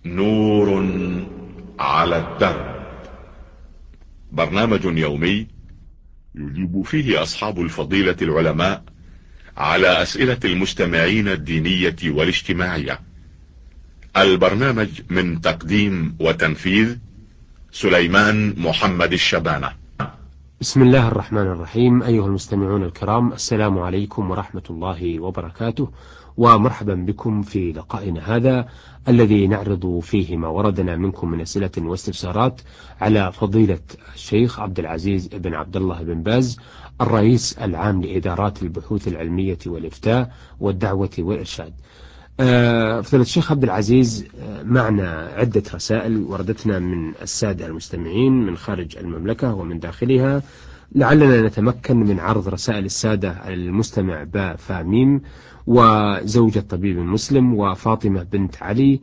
نور على الدرب، برنامج يومي يجيب فيه أصحاب الفضيلة العلماء على أسئلة المستمعين الدينية والاجتماعية. البرنامج من تقديم وتنفيذ سليمان محمد الشبانة. بسم الله الرحمن الرحيم. أيها المستمعون الكرام، السلام عليكم ورحمة الله وبركاته، ومرحبا بكم في لقائنا هذا الذي نعرض فيه ما وردنا منكم من أسئلة واستفسارات على فضيلة الشيخ عبد العزيز بن عبد الله بن باز، الرئيس العام لإدارات البحوث العلمية والإفتاء والدعوة والإرشاد. فضيلة الشيخ عبد العزيز، معنا عدة رسائل وردتنا من السادة المستمعين من خارج المملكة ومن داخلها. لعلنا نتمكن من عرض رسائل السادة المستمع باء فاميم وزوجة طبيب مسلم وفاطمة بنت علي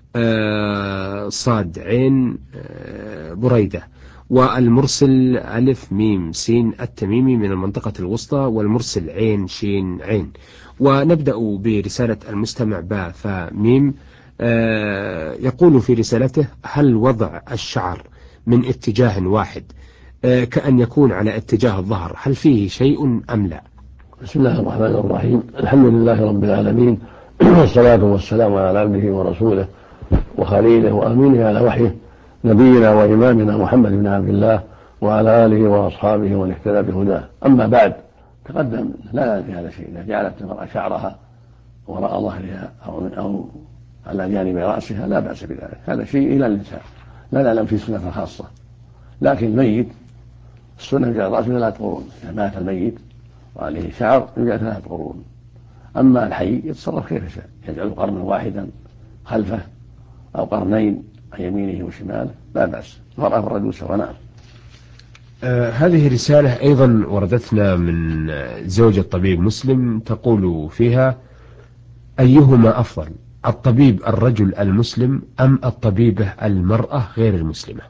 صاد عين بريدة، والمرسل ألف ميم سين التميمي من المنطقة الوسطى، والمرسل عين شين عين. ونبدأ برسالة المستمع باء فميم. يقول في رسالته: هل وضع الشعر من اتجاه واحد كأن يكون على اتجاه الظهر هل فيه شيء أم لا؟ بسم الله الرحمن الرحيم. الحمد لله رب العالمين، والصلاة والسلام على عبده ورسوله وخليله وأمينه على وحيه، نبينا وإمامنا محمد بن عبد الله وعلى آله وأصحابه ومن اهتدى بهداه. أما بعد، تقدم لا في هذا شيء. إذا جعلت المرأة شعرها وراء ظهرها أو على جانب رأسها لا بأس بذلك، هذا شيء إلى النساء، لا نعلم في سنة خاصة. لكن الميت السنة يجعل رأسه 3 قرون، إذا مات الميت وعليه شعر يجعل 3 قرون. أما الحي يتصرف كيف شاء، يجعل قرنا واحدا خلفه أو قرنين عن يمينه وشماله، لا بأس، المرأة والرجل سواء. نعم. هذه رسالة أيضا وردتنا من زوجة طبيب مسلم، تقول فيها: أيهما أفضل، الطبيب الرجل المسلم أم الطبيبة المرأة غير المسلمة؟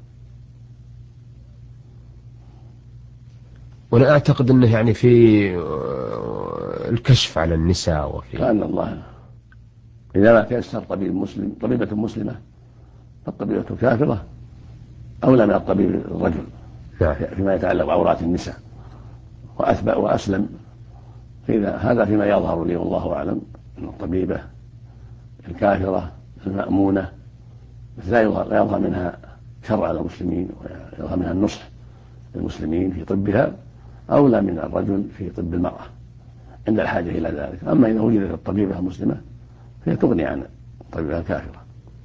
وأنا أعتقد أنه يعني في الكشف على النساء وفي كأن الله إذا ما تيسر طبيب مسلم طبيبة مسلمة فالطبيبة كافرة أولى من الطبيب الرجل فيما يتعلق بعورات النساء، وأثبت وأسلم. هذا فيما يظهر لي والله أعلم، أن الطبيبة الكافرة المأمونة لا يظهر منها شر على المسلمين، ويظهر منها النصح للمسلمين في طبها، أولى من الرجل في طب المرأة عند الحاجة إلى ذلك. أما إذا وجدت الطبيبة المسلمة فهي تغني عن الطبيبة الكافرة،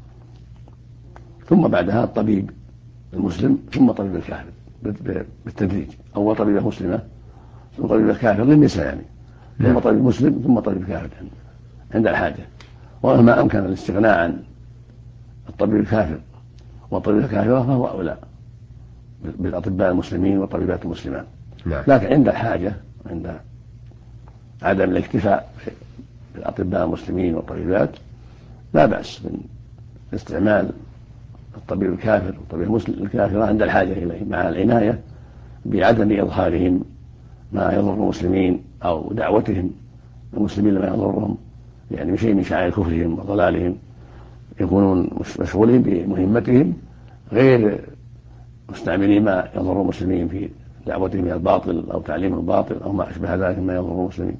ثم بعدها الطبيب المسلم، ثم طبيب الكافر بالتدريج. أول طبيبة مسلمة ثم طبيبة كافر للنساء يعني، ثم طبيب مسلم ثم طبيب كافر عند الحاجة. وما أمكن الاستغناء عن الطبيب الكافر والطبيبة الكافرة فهو أولى بالأطباء المسلمين والطبيبات المسلمات. لكن عند الحاجة، عند عدم الاكتفاء بالأطباء المسلمين والطبيبات، لا بأس من استعمال الطبيب الكافر والطبيب الكافر عند الحاجة إليه، مع العناية بعدم إظهارهم ما يضر المسلمين أو دعوتهم المسلمين لما يضرهم، يعني بشيء من شعائر كفرهم وضلالهم، يكونون مشغولين بمهمتهم غير مستعملين ما يضر المسلمين في دعوتهم إلى الباطل أو تعليم الباطل أو ما أشبه ذلك ما يضر المسلمين.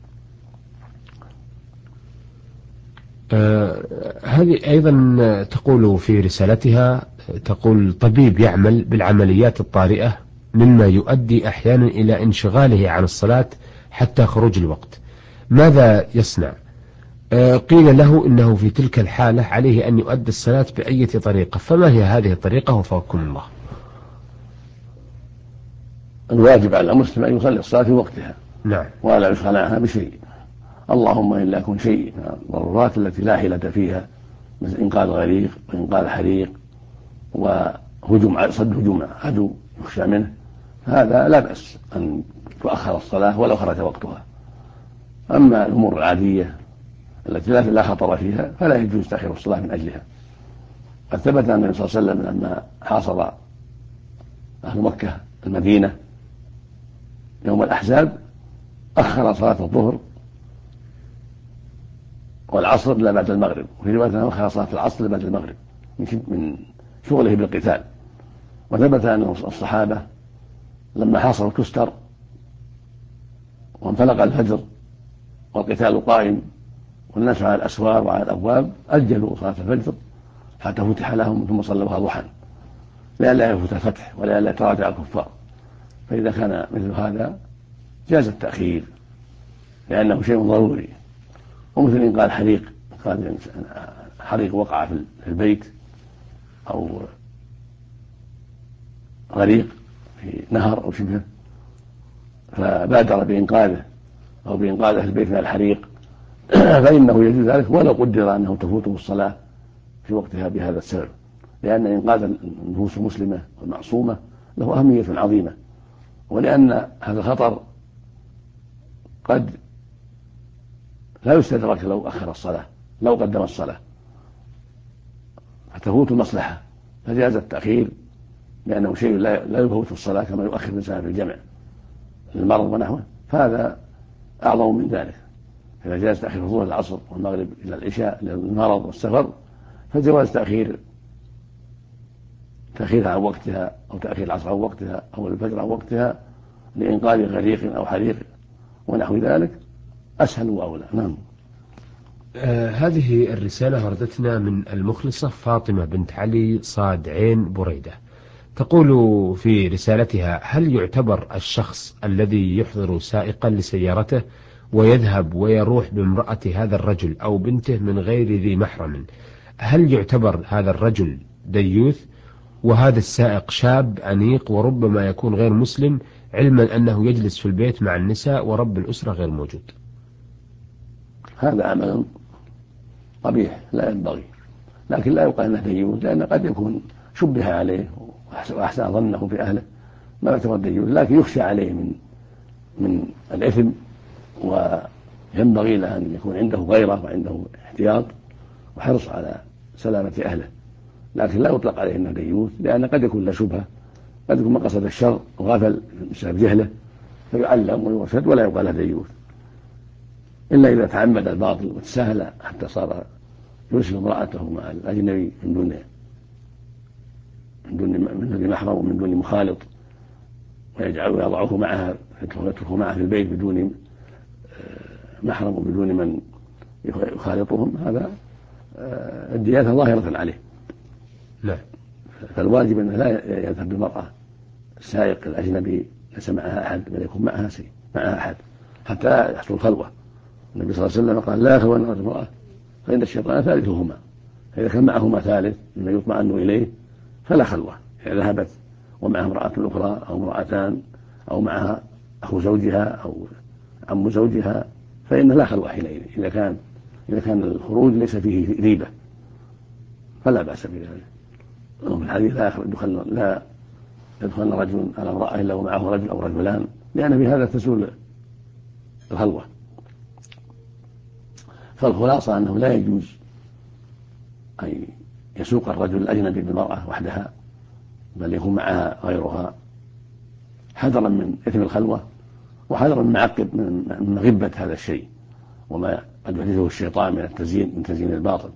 هذه أيضا تقول في رسالتها، تقول: طبيب يعمل بالعمليات الطارئة مما يؤدي أحيانا إلى انشغاله عن الصلاة حتى خروج الوقت، ماذا يصنع؟ قيل له إنه في تلك الحالة عليه أن يؤدي الصلاة بأي طريقة، فما هي هذه الطريقة وفقكم الله؟ الواجب على المسلم أن يصلي الصلاة في وقتها، نعم، ولا يشغل عنها بشيء، اللهم إلا يكون شيء من الضرورات التي لا حيلة فيها، مثل إنقاذ غريق وإنقاذ حريق صد هجوم عدو يخشى منه، هذا لا بأس أن تؤخر الصلاة ولو خرج وقتها. أما الأمور العادية التي لا خطر فيها فلا يجوز تأخير الصلاة من أجلها. قد ثبت أن النبي صلى الله عليه وسلم لما حاصر أهل مكة المدينة يوم الأحزاب أخر صلاة الظهر والعصر إلى بعد المغرب، وفي رواية أخر صلاة العصر إلى بعد المغرب، من شغله بالقتال. وثبت أن الصحابة لما حاصروا كستر وانفلق الفجر والقتال قائم والناس على الأسوار وعلى الأبواب أجلوا صلاة الفجر حتى فتح لهم ثم صلوها ضحى لئلا يفوت الفتح ولئلا يتراجع الكفار. فإذا كان مثل هذا جاز التأخير لأنه شيء ضروري. ومثل إن قال حريق وقع في البيت أو غريق في نهر أو شبهه فبادر بإنقاذه أو بإنقاذ أهل البيت من الحريق فإنه يجوز ذلك ولو قدر أنه تفوته الصلاة في وقتها بهذا السبب، لأن إنقاذ النفوس المسلمة والمعصومة له أهمية عظيمة، ولأن هذا الخطر قد لا يستدرك لو أخر الصلاة لو قدم الصلاة فتفوت المصلحة، فجاز التأخير لأنه شيء لا يفوت الصلاة كما يؤخر الإنسان في الجمع للمرض ونحوه، فهذا أعظم من ذلك. إذا جاز تأخير الظهر العصر والمغرب إلى العشاء للمرض والسفر فجواز تأخيرها عن وقتها أو تأخير العصر عن وقتها أو الفجر عن وقتها لإنقاذ غريق أو حريق ونحو ذلك أسهل وأولى. نعم. هذه الرسالة وردتنا من المخلصة فاطمة بنت علي صاد عين بريدة، تقول في رسالتها: هل يعتبر الشخص الذي يحضر سائقا لسيارته ويذهب ويروح بامرأة هذا الرجل أو بنته من غير ذي محرم، هل يعتبر هذا الرجل ديوث وهذا السائق شاب أنيق وربما يكون غير مسلم، علما أنه يجلس في البيت مع النساء ورب الأسرة غير موجود؟ هذا عمل قبيح لا ينبغي، لكن لا يقال انه ديوث لان قد يكون شبه عليه واحسن ظنه في اهله ما يعتبر ديوث، لكن يخشى عليه من الاثم وينبغي له ان يكون عنده غيره وعنده احتياط وحرص على سلامه اهله، لكن لا يطلق عليه انه ديوث لان قد يكون له شبهه، قد يكون مقصد الشر وغفل بسبب جهله فيعلم ويرشد ولا يقال له ديوث، إلا إذا تعمد الباطل وتساهل حتى صار يرسل امرأته مع الأجنبي من دون محرم ومن دون مخالط ويضعه معها ويتركه معها في البيت بدون محرم وبدون من يخالطهم، هذا الدياثة ظاهرة عليه. لا. فالواجب أنه لا يذهب بالمرأة السائق الأجنبي ليس معها أحد بل يكون معها أحد حتى يحصل الخلوة. النبي صلى الله عليه وسلم قال: لا يخلون رجل امرأة فإن الشيطان ثالثهما، فإذا كان معهما ثالث مما يطمئن إليه فلا خلوة. إذا ذهبت ومعها امرأة أخرى أو امرأتان أو معها أخو زوجها أو عم زوجها فإن لا خلوة حينئذ، إذا كان الخروج ليس فيه ريبة فلا بأس بذلك. وفي الحديث: لا يدخلن رجل على امرأة إلا ومعه رجل أو رجلان، لأن بهذا تزول الخلوة. فالخلاصة أنه لا يجوز أن يسوق الرجل الأجنبي بالمرأة وحدها بل يكون معها غيرها حذرا من إثم الخلوة وحذرا من غبة هذا الشيء وما قد يحدثه الشيطان من تزيين الباطل.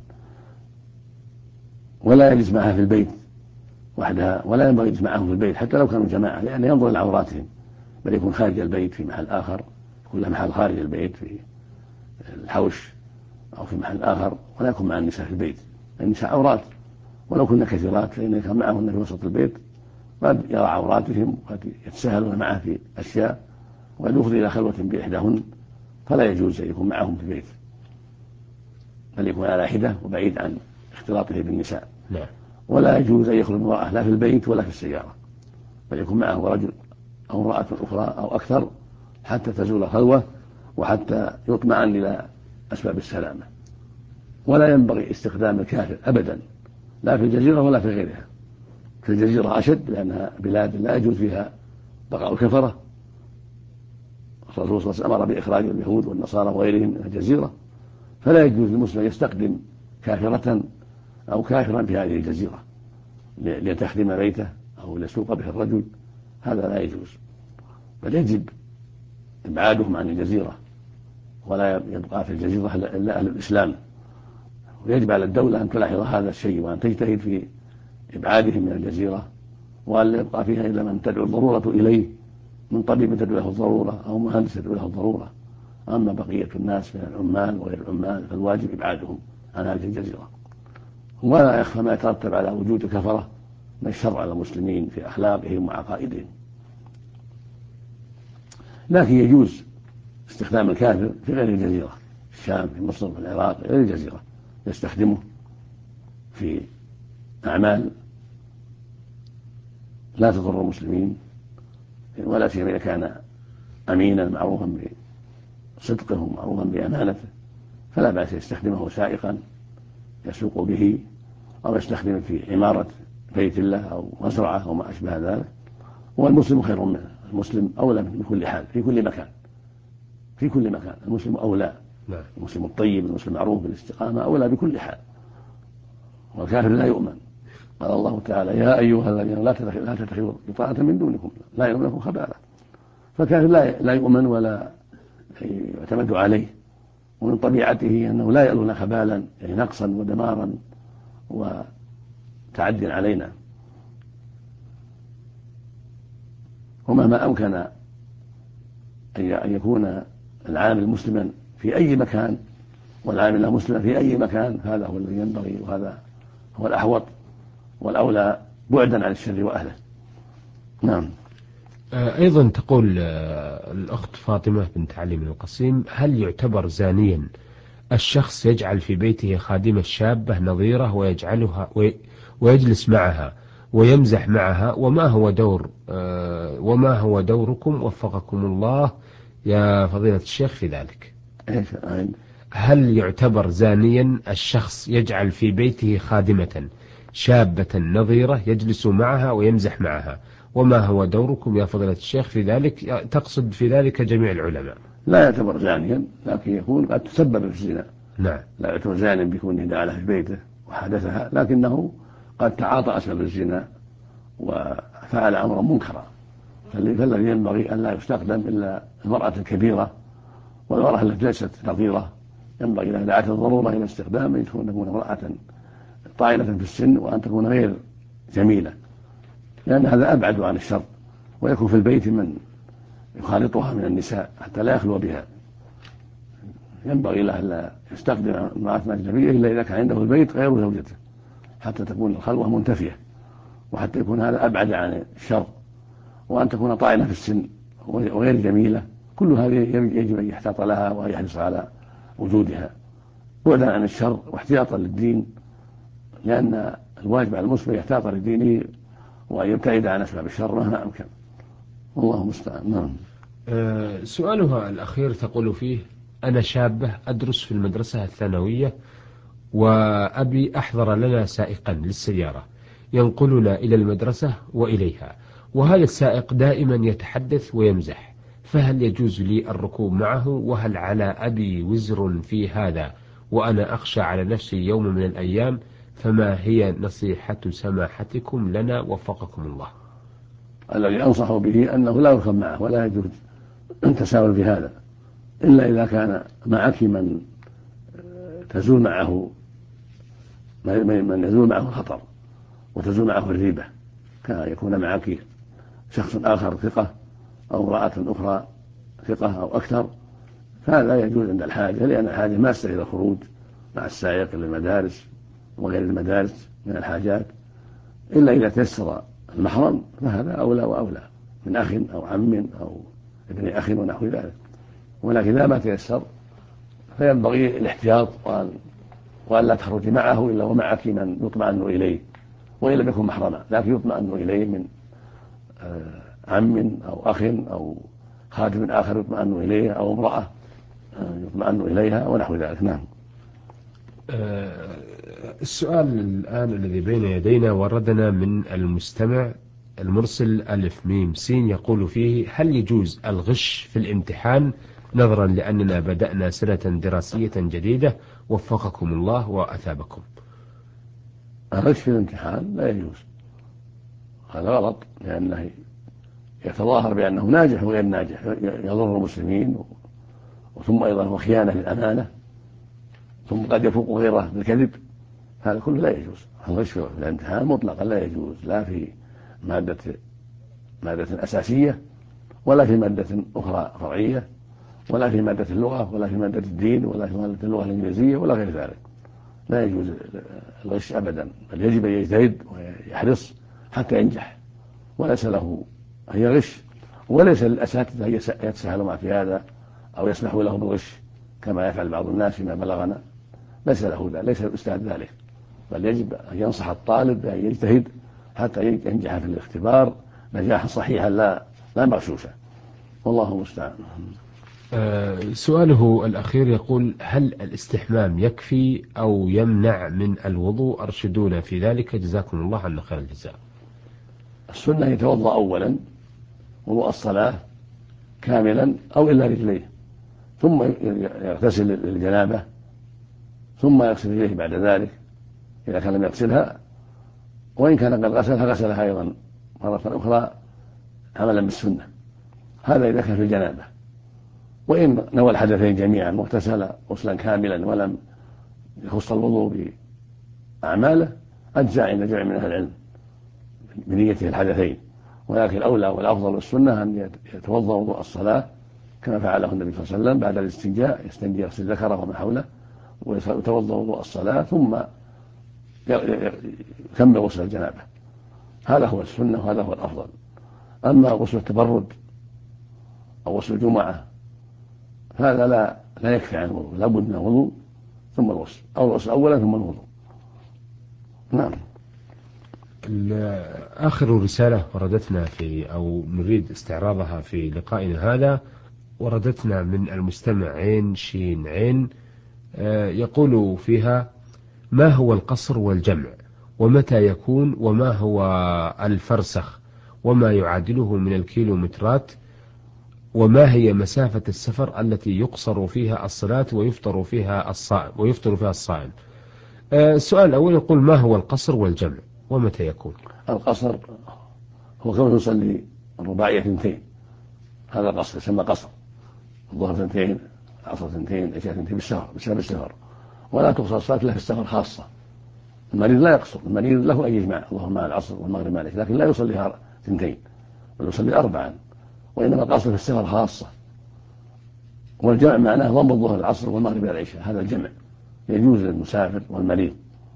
ولا يجلس معها في البيت وحدها ولا ينبغي يجلس معهم في البيت حتى لو كانوا جماعة، لأن ينظر إلى عوراتهم، بل يكون خارج البيت في محل آخر، يكون له محل خارج البيت في الحوش أو في محل آخر، ولا يكون مع النساء في البيت. النساء عورات ولو كنا كثيرات، فإن كان معهن في وسط البيت قد يرى عوراتهم وقد يتساهلون معه في أشياء وقد يفضي إلى خلوة بإحداهن، فلا يجوز أن يكون معهم في البيت بل يكون على حدة وبعيد عن اختلاطه بالنساء. لا. ولا يجوز أن يخرج امرأة لا في البيت ولا في السيارة، بل يكون معه رجل أو امرأة أخرى أو أكثر حتى تزول الخلوة وحتى يطمئن إلى أسباب السلامة. ولا ينبغي استخدام الكافر أبدا لا في الجزيرة ولا في غيرها. في الجزيرة أشد لأنها بلاد لا يجوز فيها بقاء الكفرة، الرسول صلى الله عليه وسلم أمر بإخراج اليهود والنصارى وغيرهم من الجزيرة، فلا يجوز للمسلم يستخدم كافرة أو كافرا في هذه الجزيرة لتخدم بيته أو ليسوق به الرجل، هذا لا يجوز، بل يجب إبعادهم عن الجزيرة ولا يبقى في الجزيرة إلا أهل الإسلام ويجب على الدولة أن تلاحظ هذا الشيء وأن تجتهد في إبعادهم من الجزيرة، وأن لا يبقى فيها إلا من تدعو الضرورة إليه، من طبيب تدعو له الضرورة أو مهندس تدعو له الضرورة. أما بقية الناس من العمال وغير العمال فالواجب إبعادهم عن هذه الجزيرة. ولا يخفى ما يترتب على وجود الكفرة من الشر على المسلمين في أخلاقهم وعقائدهم. لكن يجوز استخدام الكافر في غير الجزيرة، في الشام، في مصر، في العراق، غير الجزيرة، يستخدمه في أعمال لا تضر المسلمين، ولا سيما إذا كان أمينا معروفا بصدقه ومعروفا بأمانته، فلا بأس يستخدمه سائقا يسوق به، أو يستخدمه في عمارة بيت الله أو مزرعة أو ما أشبه ذلك. والمسلم خير منه، المسلم أولى بكل حال في كل مكان، في كل مكان المسلم أولى. المسلم الطيب المسلم المعروف بالاستقامة أولى بكل حال، والكافر لا يؤمن. قال الله تعالى: يا أيها الذين لا تتخذوا بطانة من دونكم لا يؤمنكم خبالا. فالكافر لا يؤمن ولا يعتمد عليه، ومن طبيعته أنه لا يألون خبالا، يعني نقصا ودمارا وتعد علينا. ومهما أمكن أن يكون العامل مسلما في أي مكان والعامل مسلما في أي مكان، هذا هو الذي ينبغي، وهذا هو الأحوط والأولى بعدا عن الشر وأهله. نعم. أيضا تقول الأخت فاطمة بنت علي من القصيم: هل يعتبر زانيا الشخص يجعل في بيته خادمة شابة نظيرة ويجلس معها ويمزح معها؟ وما هو دوركم وفقكم الله يا فضيلة الشيخ في ذلك؟ هل يعتبر زانيا الشخص يجعل في بيته خادمة شابة نظيرة يجلس معها ويمزح معها؟ وما هو دوركم يا فضيلة الشيخ في ذلك؟ تقصد في ذلك جميع العلماء. لا يعتبر زانيا، لكن يكون قد تسبب في الزنا. نعم. لا يعتبر زانيا بيكون دعا في بيته وحدثها، لكنه قد تعاطى أسباب الزنا وفعل أمرا منكرا. فالذي ينبغي أن لا يستخدم إلا المرأة الكبيرة، والمرأة التي ليست نظيرة ينبغي إذا دعت الضرورة إلى استخدامه أن تكون امرأة طائلة في السن، وأن تكون غير جميلة، لأن هذا أبعد عن الشر. ويكون في البيت من يخالطها من النساء حتى لا يخلو بها. ينبغي له ألا يستخدم امرأة أجنبية إلا إذا كان عنده البيت غير زوجته، حتى تكون الخلوة منتفية، وحتى يكون هذا أبعد عن الشر. وأن تكون طائلة في السن وغير جميلة، كل هذه يجب أن يحتاط لها ويحرص على وجودها بعدا عن الشر واحتياطا للدين، لأن الواجب على المسلم يحتاط لدينه وأن يبتعد عن أسباب الشر مهما أمكن، والله المستعان. نعم. سؤالها الأخير تقول فيه: أنا شابة أدرس في المدرسة الثانوية، وأبي أحضر لنا سائقا للسيارة ينقلنا إلى المدرسة وإليها، وهذا السائق دائما يتحدث ويمزح، فهل يجوز لي الركوب معه؟ وهل على أبي وزر في هذا؟ وأنا أخشى على نفسي يوم من الأيام، فما هي نصيحة سماحتكم لنا وفقكم الله؟ الذي أنصح به أنه لا يركب معه، ولا يجوز التساهل في هذا، إلا إذا كان معك من تزول معه الخطر وتزول معه الريبة، كيكون معك شخص آخر ثقة أو امرأة أخرى ثقة أو أكثر، فهذا يجوز عند الحاجة، لأن الحاجة ما تستدعي الخروج مع السائق للمدارس وغير المدارس من الحاجات، إلا إذا تيسر المحرم فهذا أولى وأولى من أخ أو عم أو ابن أخ ونحو ذلك. ولكن إذا ما تيسر فينبغي الاحتياط وأن لا تخرج معه إلا ومعك من يطمئن إليه، وإن لم يكن محرما لكن يطمئن إليه من عم أو أخ أو خادم آخر يطمئن إليه، أو امرأة يطمئن إليها ونحو ذلك. نعم. السؤال الآن الذي بين يدينا وردنا من المستمع المرسل ألف ميم سين، يقول فيه: هل يجوز الغش في الامتحان نظرا لأننا بدأنا سنة دراسية جديدة وفقكم الله وأثابكم؟ الغش في الامتحان لا يجوز، هذا غلط، لأنه يتظاهر بأنه ناجح وغير ناجح، يضر المسلمين، وثم أيضا هو خيانة للأمانة، ثم قد يفوق غيره بالكذب، هذا كله لا يجوز. الغش في الامتحان مطلقا لا يجوز، لا في مادة أساسية، ولا في مادة أخرى فرعية، ولا في مادة اللغة، ولا في مادة الدين، ولا في مادة اللغة الإنجليزية، ولا غير ذلك. لا يجوز الغش أبدا، بل يجب أن يجتهد ويحرص حتى ينجح، وليس له أن يغش، وليس للأساتذة أن يتساهلوا مع في هذا أو يسمحوا له بالغش كما يفعل بعض الناس فيما بلغنا. ليس له ذلك، ليس الأستاذ ذلك، بل يجب أن ينصح الطالب بأن يجتهد حتى ينجح في الاختبار نجاحا صحيحا لا مغشوشا، والله المستعان. سؤاله الأخير يقول: هل الاستحمام يكفي أو يمنع من الوضوء؟ أرشدونا في ذلك، جزاكم الله عنا خير الجزاء. السنة يتوضأ أولا وضوء الصلاة كاملا أو إلا رجليه، ثم يغتسل للجنابة، ثم يغسل رجليه بعد ذلك إذا كان لم يغسلها، وإن كان قد غسلها أيضا مرة أخرى عملا بالسنة. هذا إذا كان في الجنابة. وإن نوى الحدثين جميعا واغتسل غسلا كاملا ولم يخص الوضوء بأعماله أجزاء عند جمع من أهل العلم بنيته الحدثين، ولكن الأولى والأفضل والسنة أن يتوضأ وضوء الصلاة كما فعله النبي صلى الله عليه وسلم بعد الاستنجاء، يستنجي يغسل ذكره وما حوله ويتوضأ وضوء الصلاة ثم يكمل غسل الجنابة. هذا هو السنة وهذا هو الأفضل. أما غسل التبرد أو غسل الجمعة هذا لا يكفي عن الوضوء، لا بد من الوضوء ثم الغسل، أو الغسل أولا ثم الوضوء. نعم. آخر رسالة وردتنا أو نريد استعراضها في لقائنا هذا، وردتنا من المستمع عين شين عين، يقول فيها: ما هو القصر والجمع، ومتى يكون، وما هو الفرسخ، وما يعادله من الكيلومترات، وما هي مسافة السفر التي يقصر فيها الصلاة ويفطر فيها الصائم. السؤال الأول يقول: ما هو القصر والجمع، ومتى يكون؟ القصر هو كونه يصلي الرباعية 2، هذا القصر يسمى قصر. الظهر 2، العصر 2، العشاء 2 بالسفر بسبب السفر، ولا تقصر الصلاة إلا في السفر خاصة. المريض لا يقصر، المريض له أن يجمع الظهر مع العصر والمغرب مع العشاء، لكن لا يصليها 2، بل يصلي 4، وإنما القصر في السفر خاصة. والجمع معناه ضم الظهر العصر والمغرب إلى العشاء، هذا الجمع يجوز للمسافر والمريض.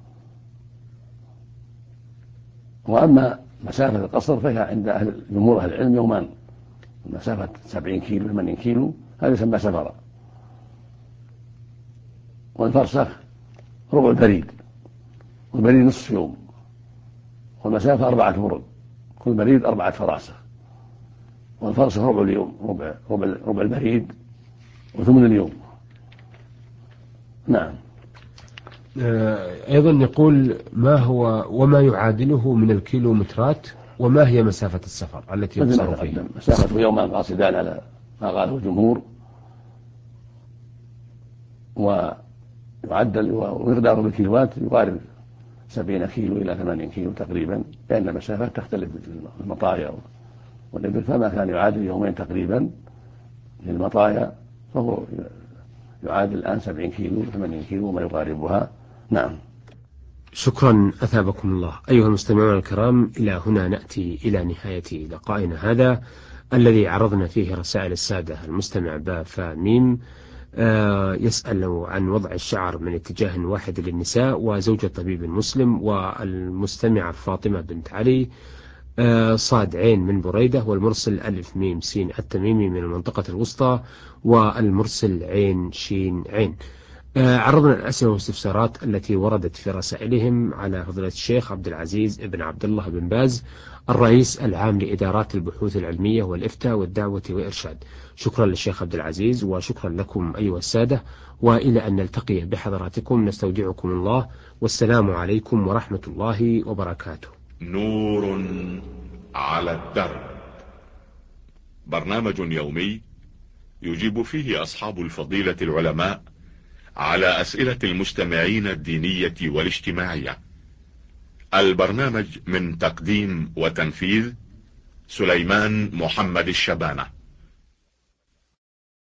وأما مسافة القصر فهي عند جمهور أهل العلم يومان، مسافة 70 كيلو 80 كيلو هذا يسمى سفرا. والفرسخ ربع البريد، والبريد نصف يوم، والمسافة 4 برد، كل بريد 4 فراسخ. والفرسخ ربع اليوم، ربع البريد وثمن اليوم. نعم. أيضا يقول: ما هو وما يعادله من الكيلومترات، وما هي مسافة السفر التي يقصر فيها؟ مسافة يومان قاصدان على ما قاله الجمهور، ويعدل ومقداره بالكيلوات يقارب 70 كيلو إلى 80 كيلو تقريبا، لأن المسافة تختلف في المطايا والإبل، فما كان يعادل يومين تقريبا للمطايا فهو يعادل الآن 70 كيلو 80 كيلو وما يقاربها. نعم. شكرا أثابكم الله. أيها المستمعون الكرام، إلى هنا نأتي إلى نهاية لقائنا هذا الذي عرضنا فيه رسائل السادة. المستمع با ميم يسأل عن وضع الشعر من اتجاه واحد للنساء وزوجة طبيب مسلم، والمستمعة فاطمة بنت علي صاد عين من بريدة، والمرسل ألف ميم سين التميمي من المنطقة الوسطى، والمرسل عين شين عين. عرضنا الأسئلة والاستفسارات التي وردت في رسائلهم على فضيلة الشيخ عبد العزيز بن عبد الله بن باز، الرئيس العام لإدارات البحوث العلمية والإفتاء والدعوة والإرشاد. شكرا للشيخ عبد العزيز، وشكرا لكم أيها السادة، وإلى أن نلتقي بحضراتكم نستودعكم الله، والسلام عليكم ورحمة الله وبركاته. نور على الدرب، برنامج يومي يجيب فيه أصحاب الفضيلة العلماء على أسئلة المستمعين الدينية والاجتماعية. البرنامج من تقديم وتنفيذ سليمان محمد الشبانة.